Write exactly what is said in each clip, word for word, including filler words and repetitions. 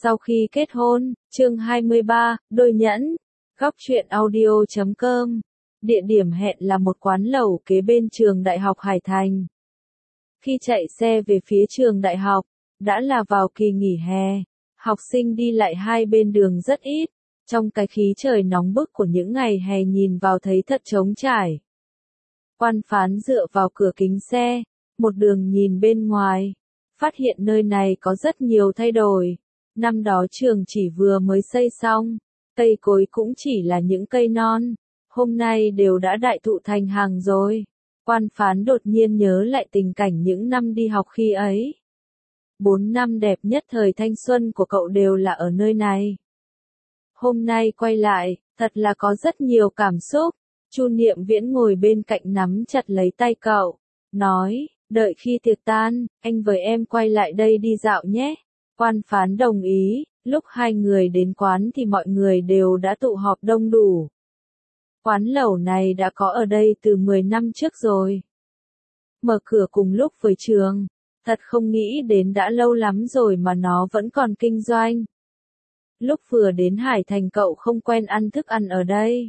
Sau khi kết hôn, chương hai mươi ba, đôi nhẫn, góc truyện audio chấm com. Địa điểm hẹn là một quán lẩu kế bên trường Đại học Hải Thành. Khi chạy xe về phía trường đại học, đã là vào kỳ nghỉ hè, học sinh đi lại hai bên đường rất ít, trong cái khí trời nóng bức của những ngày hè nhìn vào thấy thật trống trải. Quan phán dựa vào cửa kính xe, một đường nhìn bên ngoài, phát hiện nơi này có rất nhiều thay đổi. Năm đó trường chỉ vừa mới xây xong, cây cối cũng chỉ là những cây non, hôm nay đều đã đại thụ thành hàng rồi. Quan phán đột nhiên nhớ lại tình cảnh những năm đi học khi ấy. Bốn năm đẹp nhất thời thanh xuân của cậu đều là ở nơi này. Hôm nay quay lại, thật là có rất nhiều cảm xúc. Chu Niệm Viễn ngồi bên cạnh nắm chặt lấy tay cậu, nói, đợi khi tiệc tan, anh với em quay lại đây đi dạo nhé. Quan phán đồng ý, lúc hai người đến quán thì mọi người đều đã tụ họp đông đủ. Quán lẩu này đã có ở đây từ mười năm trước rồi. Mở cửa cùng lúc với trường, thật không nghĩ đến đã lâu lắm rồi mà nó vẫn còn kinh doanh. Lúc vừa đến Hải Thành cậu không quen ăn thức ăn ở đây.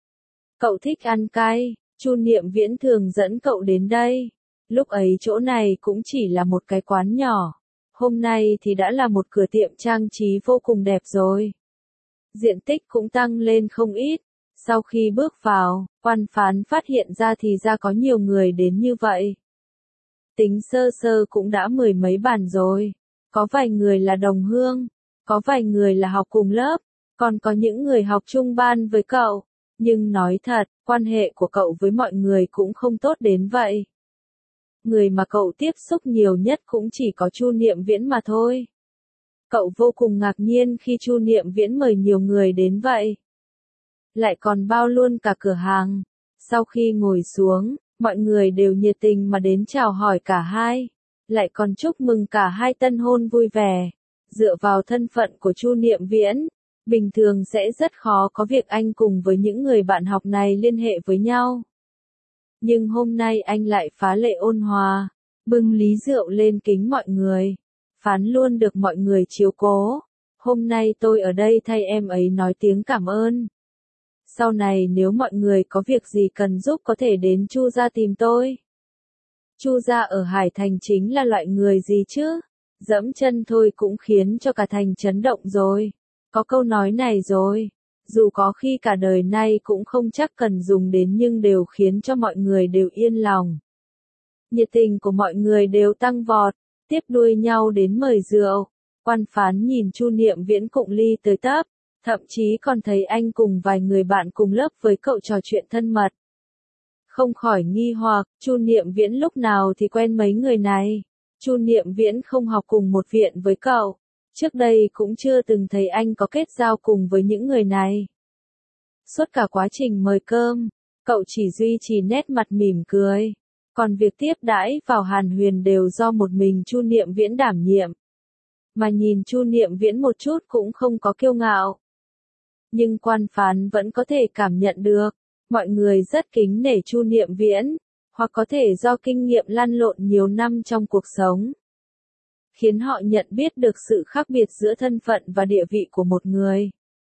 Cậu thích ăn cay, Chu Niệm Viễn thường dẫn cậu đến đây. Lúc ấy chỗ này cũng chỉ là một cái quán nhỏ. Hôm nay thì đã là một cửa tiệm trang trí vô cùng đẹp rồi. Diện tích cũng tăng lên không ít. Sau khi bước vào, quan phán phát hiện ra thì ra có nhiều người đến như vậy. Tính sơ sơ cũng đã mười mấy bàn rồi. Có vài người là đồng hương, có vài người là học cùng lớp, còn có những người học chung ban với cậu. Nhưng nói thật, quan hệ của cậu với mọi người cũng không tốt đến vậy. Người mà cậu tiếp xúc nhiều nhất cũng chỉ có Chu Niệm Viễn mà thôi. Cậu vô cùng ngạc nhiên khi Chu Niệm Viễn mời nhiều người đến vậy. Lại còn bao luôn cả cửa hàng. Sau khi ngồi xuống, mọi người đều nhiệt tình mà đến chào hỏi cả hai. Lại còn chúc mừng cả hai tân hôn vui vẻ. Dựa vào thân phận của Chu Niệm Viễn, bình thường sẽ rất khó có việc anh cùng với những người bạn học này liên hệ với nhau. Nhưng hôm nay anh lại phá lệ ôn hòa, bưng ly rượu lên kính mọi người. Phán luôn được mọi người chiếu cố. Hôm nay tôi ở đây thay em ấy nói tiếng cảm ơn. Sau này nếu mọi người có việc gì cần giúp có thể đến Chu gia tìm tôi. Chu gia ở Hải Thành chính là loại người gì chứ? Dẫm chân thôi cũng khiến cho cả thành chấn động rồi. Có câu nói này rồi. Dù có khi cả đời nay cũng không chắc cần dùng đến nhưng đều khiến cho mọi người đều yên lòng. Nhiệt tình của mọi người đều tăng vọt, tiếp đuôi nhau đến mời rượu. Quan phán nhìn Chu Niệm Viễn cụng ly tới tấp, thậm chí còn thấy anh cùng vài người bạn cùng lớp với cậu trò chuyện thân mật. Không khỏi nghi hoặc, Chu Niệm Viễn lúc nào thì quen mấy người này. Chu Niệm Viễn không học cùng một viện với cậu. Trước đây cũng chưa từng thấy anh có kết giao cùng với những người này. Suốt cả quá trình mời cơm, cậu chỉ duy trì nét mặt mỉm cười. Còn việc tiếp đãi vào hàn huyền đều do một mình Chu Niệm Viễn đảm nhiệm. Mà nhìn Chu Niệm Viễn một chút cũng không có kiêu ngạo. Nhưng quan phán vẫn có thể cảm nhận được, mọi người rất kính nể Chu Niệm Viễn, hoặc có thể do kinh nghiệm lăn lộn nhiều năm trong cuộc sống. Khiến họ nhận biết được sự khác biệt giữa thân phận và địa vị của một người.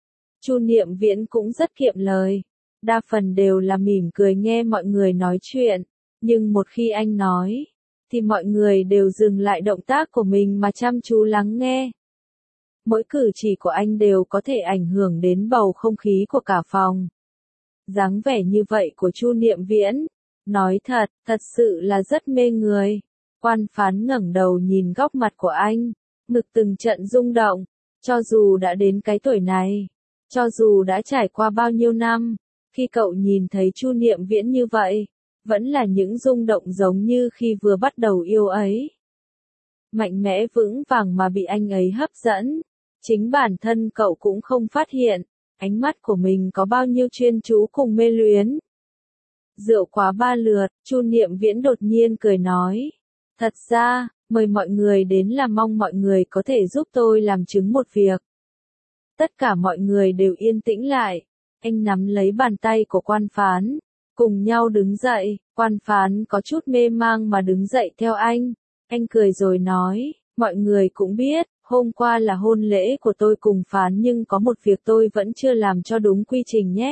Chu Niệm Viễn cũng rất kiệm lời, đa phần đều là mỉm cười nghe mọi người nói chuyện, nhưng một khi anh nói, thì mọi người đều dừng lại động tác của mình mà chăm chú lắng nghe. Mỗi cử chỉ của anh đều có thể ảnh hưởng đến bầu không khí của cả phòng. Dáng vẻ như vậy của Chu Niệm Viễn, nói thật, thật sự là rất mê người. Quan phán ngẩng đầu nhìn góc mặt của anh, ngực từng trận rung động, cho dù đã đến cái tuổi này, cho dù đã trải qua bao nhiêu năm, khi cậu nhìn thấy Chu Niệm Viễn như vậy, vẫn là những rung động giống như khi vừa bắt đầu yêu ấy. Mạnh mẽ vững vàng mà bị anh ấy hấp dẫn, chính bản thân cậu cũng không phát hiện, ánh mắt của mình có bao nhiêu chuyên chú cùng mê luyến. Rượu quá ba lượt, Chu Niệm Viễn đột nhiên cười nói. Thật ra, mời mọi người đến là mong mọi người có thể giúp tôi làm chứng một việc. Tất cả mọi người đều yên tĩnh lại. Anh nắm lấy bàn tay của quan phán, cùng nhau đứng dậy. Quan phán có chút mê mang mà đứng dậy theo anh. Anh cười rồi nói, mọi người cũng biết, Hôm qua là hôn lễ của tôi cùng Phán nhưng có một việc tôi vẫn chưa làm cho đúng quy trình nhé.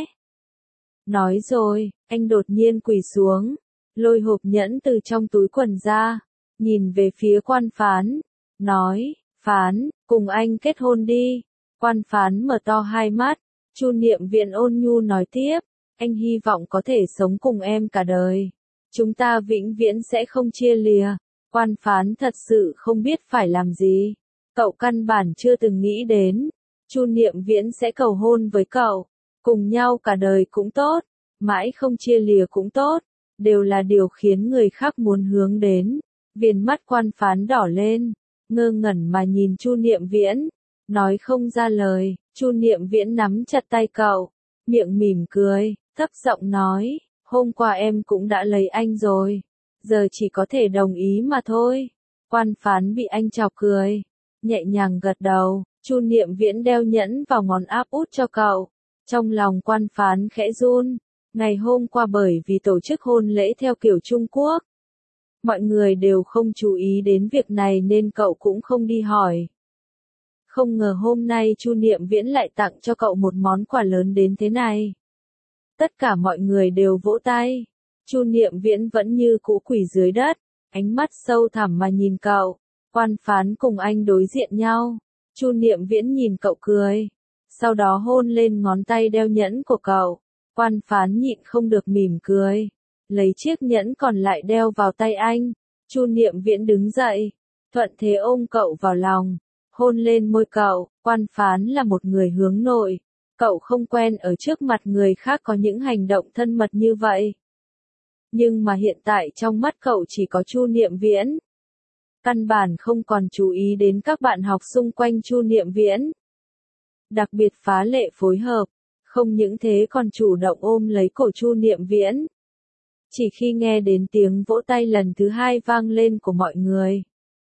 Nói rồi, anh đột nhiên quỳ xuống, lôi hộp nhẫn từ trong túi quần ra, nhìn về phía Quan Phán, nói, Phán, cùng anh kết hôn đi. Quan Phán mở to hai mắt, Chu Niệm Viễn ôn nhu nói tiếp, anh hy vọng có thể sống cùng em cả đời. Chúng ta vĩnh viễn sẽ không chia lìa. Quan Phán thật sự không biết phải làm gì. Cậu căn bản chưa từng nghĩ đến, Chu Niệm Viễn sẽ cầu hôn với cậu, cùng nhau cả đời cũng tốt, mãi không chia lìa cũng tốt, đều là điều khiến người khác muốn hướng đến. Viền mắt Quan Phán đỏ lên, ngơ ngẩn mà nhìn Chu Niệm Viễn, nói không ra lời. Chu Niệm Viễn nắm chặt tay cậu, miệng mỉm cười, thấp giọng nói, hôm qua em cũng đã lấy anh rồi, giờ chỉ có thể đồng ý mà thôi. Quan Phán bị anh chọc cười, nhẹ nhàng gật đầu. Chu Niệm Viễn đeo nhẫn vào ngón áp út cho cậu. Trong lòng Quan Phán khẽ run, ngày hôm qua bởi vì tổ chức hôn lễ theo kiểu Trung Quốc, mọi người đều không chú ý đến việc này nên cậu cũng không đi hỏi. Không ngờ hôm nay Chu Niệm Viễn lại tặng cho cậu một món quà lớn đến thế này. Tất cả mọi người đều vỗ tay. Chu Niệm Viễn vẫn như cũ quỳ dưới đất, ánh mắt sâu thẳm mà nhìn cậu. Quan Phán cùng anh đối diện nhau. Chu Niệm Viễn nhìn cậu cười, sau đó hôn lên ngón tay đeo nhẫn của cậu. Quan Phán nhịn không được mỉm cười, lấy chiếc nhẫn còn lại đeo vào tay anh. Chu Niệm Viễn đứng dậy, thuận thế ôm cậu vào lòng, hôn lên môi cậu. Quan Phán là một người hướng nội, cậu không quen ở trước mặt người khác có những hành động thân mật như vậy. Nhưng mà hiện tại trong mắt cậu chỉ có Chu Niệm Viễn. Căn bản không còn chú ý đến các bạn học xung quanh Chu Niệm Viễn. Đặc biệt phá lệ phối hợp, không những thế còn chủ động ôm lấy cổ Chu Niệm Viễn. Chỉ khi nghe đến tiếng vỗ tay lần thứ hai vang lên của mọi người,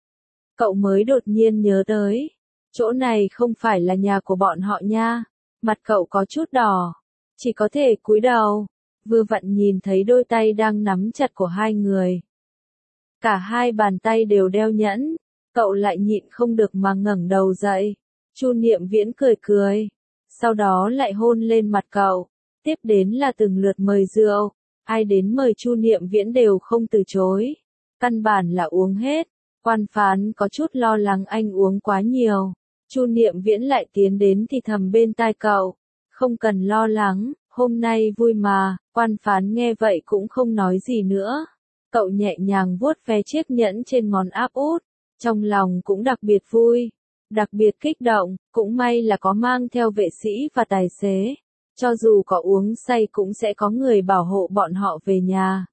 cậu mới đột nhiên nhớ tới, chỗ này không phải là nhà của bọn họ nha. Mặt cậu có chút đỏ, chỉ có thể cúi đầu, vừa vặn nhìn thấy đôi tay đang nắm chặt của hai người. Cả hai bàn tay đều đeo nhẫn, cậu lại nhịn không được mà ngẩng đầu dậy. Chu Niệm Viễn cười cười, sau đó lại hôn lên mặt cậu, tiếp đến là từng lượt mời rượu, ai đến mời Chu Niệm Viễn đều không từ chối, căn bản là uống hết. Quan Phán có chút lo lắng anh uống quá nhiều, Chu Niệm Viễn lại tiến đến thì thầm bên tai cậu, không cần lo lắng, hôm nay vui mà. Quan Phán nghe vậy cũng không nói gì nữa. Cậu nhẹ nhàng vuốt ve chiếc nhẫn trên ngón áp út, trong lòng cũng đặc biệt vui, đặc biệt kích động, cũng may là có mang theo vệ sĩ và tài xế, cho dù có uống say cũng sẽ có người bảo hộ bọn họ về nhà.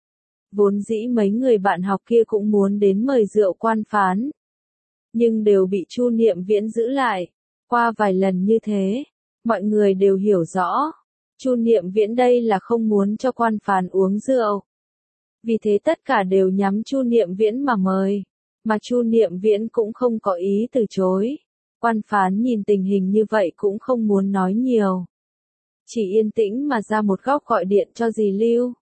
Vốn dĩ mấy người bạn học kia cũng muốn đến mời rượu Quan Phán, nhưng đều bị Chu Niệm Viễn giữ lại. Qua vài lần như thế, mọi người đều hiểu rõ, Chu Niệm Viễn đây là không muốn cho Quan Phán uống rượu. Vì thế tất cả đều nhắm Chu Niệm Viễn mà mời, mà Chu Niệm Viễn cũng không có ý từ chối. Quan Phán nhìn tình hình như vậy cũng không muốn nói nhiều, chỉ yên tĩnh mà ra một góc gọi điện cho dì Lưu,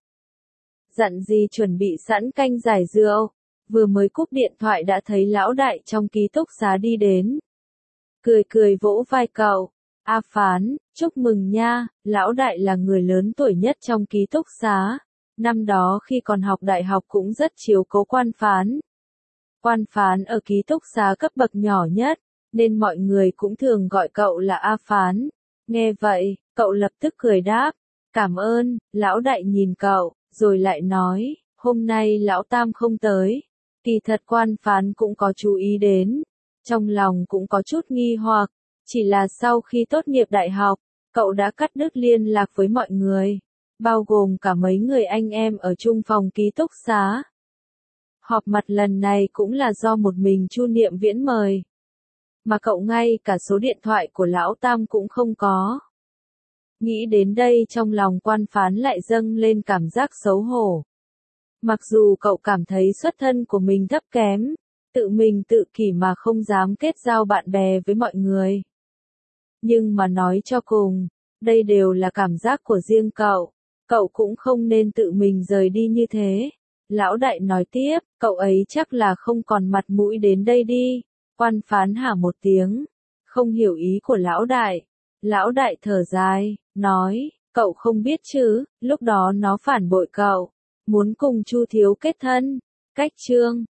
dặn dì chuẩn bị sẵn canh giải rượu. Vừa mới cúp điện thoại đã thấy lão đại trong ký túc xá đi đến, cười cười vỗ vai cậu. A Phán, chúc mừng nha. Lão đại là người lớn tuổi nhất trong ký túc xá, năm đó khi còn học đại học cũng rất chiếu cố Quan Phán. Quan Phán ở ký túc xá cấp bậc nhỏ nhất, nên mọi người cũng thường gọi cậu là A Phán. Nghe vậy, cậu lập tức cười đáp, cảm ơn. Lão đại nhìn cậu, rồi lại nói, hôm nay lão Tam không tới. Kỳ thật Quan Phán cũng có chú ý đến, trong lòng cũng có chút nghi hoặc, chỉ là sau khi tốt nghiệp đại học, cậu đã cắt đứt liên lạc với mọi người, bao gồm cả mấy người anh em ở chung phòng ký túc xá. Họp mặt lần này cũng là do một mình Chu Niệm Viễn mời, mà cậu ngay cả số điện thoại của lão Tam cũng không có. Nghĩ đến đây trong lòng Quan Phán lại dâng lên cảm giác xấu hổ. Mặc dù cậu cảm thấy xuất thân của mình thấp kém, tự mình tự kỷ mà không dám kết giao bạn bè với mọi người. Nhưng mà nói cho cùng, đây đều là cảm giác của riêng cậu, cậu cũng không nên tự mình rời đi như thế. Lão đại nói tiếp, cậu ấy chắc là không còn mặt mũi đến đây đi. Quan phán hả một tiếng, không hiểu ý của lão đại. Lão đại thở dài, nói, cậu không biết chứ, lúc đó nó phản bội cậu, muốn cùng Chu thiếu kết thân. Cách chương